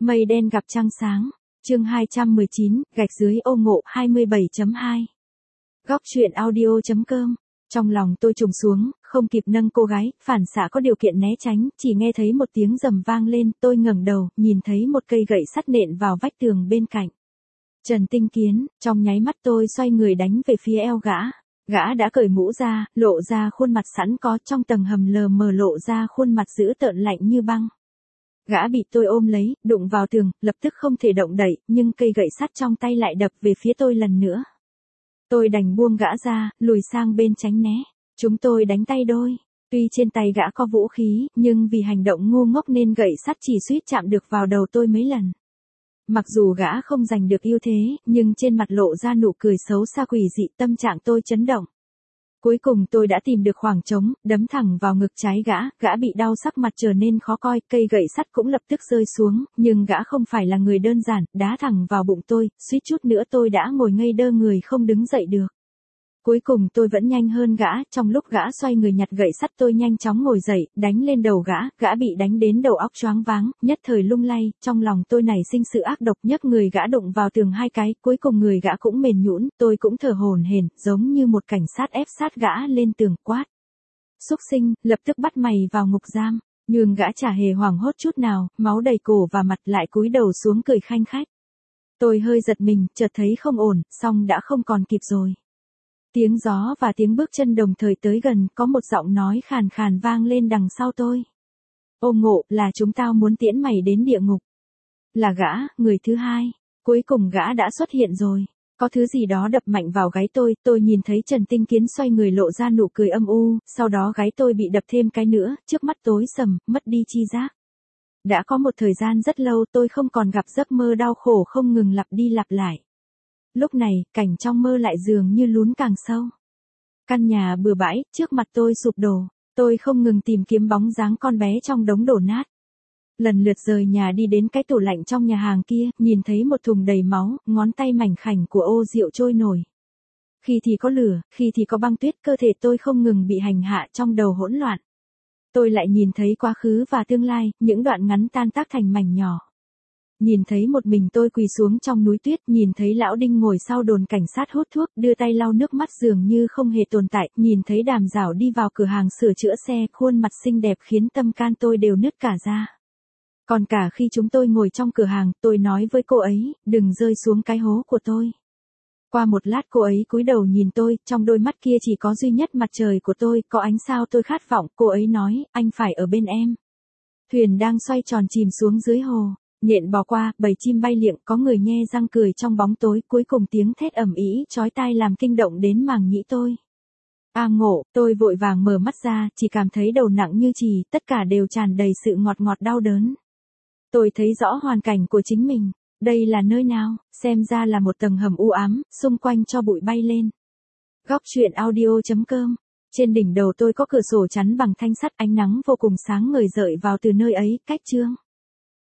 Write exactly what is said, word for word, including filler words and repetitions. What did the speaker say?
Mây đen gặp trăng sáng. Chương hai trăm mười chín, gạch dưới ô ngộ hai mươi bảy chấm hai. Góc truyện audio chấm com. Trong lòng tôi trùng xuống, không kịp nâng cô gái, phản xạ có điều kiện né tránh, chỉ nghe thấy một tiếng rầm vang lên, tôi ngẩng đầu, nhìn thấy một cây gậy sắt nện vào vách tường bên cạnh. Trần Tinh Kiến, trong nháy mắt tôi xoay người đánh về phía eo gã. Gã đã cởi mũ ra, lộ ra khuôn mặt sẵn có, trong tầng hầm lờ mờ lộ ra khuôn mặt dữ tợn lạnh như băng. Gã bị tôi ôm lấy, đụng vào tường, lập tức không thể động đậy, nhưng cây gậy sắt trong tay lại đập về phía tôi lần nữa. Tôi đành buông gã ra, lùi sang bên tránh né. Chúng tôi đánh tay đôi. Tuy trên tay gã có vũ khí, nhưng vì hành động ngu ngốc nên gậy sắt chỉ suýt chạm được vào đầu tôi mấy lần. Mặc dù gã không giành được ưu thế, nhưng trên mặt lộ ra nụ cười xấu xa quỷ dị, tâm trạng tôi chấn động. Cuối cùng tôi đã tìm được khoảng trống, đấm thẳng vào ngực trái gã, gã bị đau sắc mặt trở nên khó coi, cây gậy sắt cũng lập tức rơi xuống, nhưng gã không phải là người đơn giản, đá thẳng vào bụng tôi, suýt chút nữa tôi đã ngồi ngây đơ người không đứng dậy được. Cuối cùng tôi vẫn nhanh hơn gã, trong lúc gã xoay người nhặt gậy sắt tôi nhanh chóng ngồi dậy, đánh lên đầu gã, gã bị đánh đến đầu óc choáng váng, nhất thời lung lay, trong lòng tôi nảy sinh sự ác độc, nhấc người gã đụng vào tường hai cái, cuối cùng người gã cũng mềm nhũn, tôi cũng thở hổn hển, giống như một cảnh sát ép sát gã lên tường, quát: "Xúc sinh, lập tức bắt mày vào ngục giam." Nhưng gã chả hề hoảng hốt chút nào, máu đầy cổ và mặt, lại cúi đầu xuống cười khanh khách. Tôi hơi giật mình, chợt thấy không ổn, song đã không còn kịp rồi. Tiếng gió và tiếng bước chân đồng thời tới gần, có một giọng nói khàn khàn vang lên đằng sau tôi. "Ô Ngộ, là chúng tao muốn tiễn mày đến địa ngục." Là gã, người thứ hai. Cuối cùng gã đã xuất hiện rồi. Có thứ gì đó đập mạnh vào gáy tôi, tôi nhìn thấy Trần Tinh Kiến xoay người lộ ra nụ cười âm u, sau đó gáy tôi bị đập thêm cái nữa, trước mắt tối sầm, mất đi chi giác. Đã có một thời gian rất lâu tôi không còn gặp giấc mơ đau khổ không ngừng lặp đi lặp lại. Lúc này, cảnh trong mơ lại dường như lún càng sâu. Căn nhà bừa bãi, trước mặt tôi sụp đổ, tôi không ngừng tìm kiếm bóng dáng con bé trong đống đổ nát. Lần lượt rời nhà đi đến cái tủ lạnh trong nhà hàng kia, nhìn thấy một thùng đầy máu, ngón tay mảnh khảnh của ô rượu trôi nổi. Khi thì có lửa, khi thì có băng tuyết, cơ thể tôi không ngừng bị hành hạ trong đầu hỗn loạn. Tôi lại nhìn thấy quá khứ và tương lai, những đoạn ngắn tan tác thành mảnh nhỏ. Nhìn thấy một mình tôi quỳ xuống trong núi tuyết, nhìn thấy lão Đinh ngồi sau đồn cảnh sát hút thuốc, đưa tay lau nước mắt dường như không hề tồn tại, nhìn thấy Đàm Giảo đi vào cửa hàng sửa chữa xe, khuôn mặt xinh đẹp khiến tâm can tôi đều nứt cả ra. Còn cả khi chúng tôi ngồi trong cửa hàng, tôi nói với cô ấy, đừng rơi xuống cái hố của tôi. Qua một lát cô ấy cúi đầu nhìn tôi, trong đôi mắt kia chỉ có duy nhất mặt trời của tôi, có ánh sao tôi khát vọng, cô ấy nói, anh phải ở bên em. Thuyền đang xoay tròn chìm xuống dưới hồ. Nhện bò qua, bầy chim bay liệng, có người nhe răng cười trong bóng tối, cuối cùng tiếng thét ầm ĩ chói tai làm kinh động đến màng nhĩ tôi. A Ngộ, tôi vội vàng mở mắt ra, chỉ cảm thấy đầu nặng như chì, tất cả đều tràn đầy sự ngọt ngọt đau đớn. Tôi thấy rõ hoàn cảnh của chính mình, đây là nơi nào, xem ra là một tầng hầm u ám, xung quanh cho bụi bay lên. Góc truyện audio chấm com. Trên đỉnh đầu tôi có cửa sổ chắn bằng thanh sắt, ánh nắng vô cùng sáng ngời rọi vào từ nơi ấy, cách chương.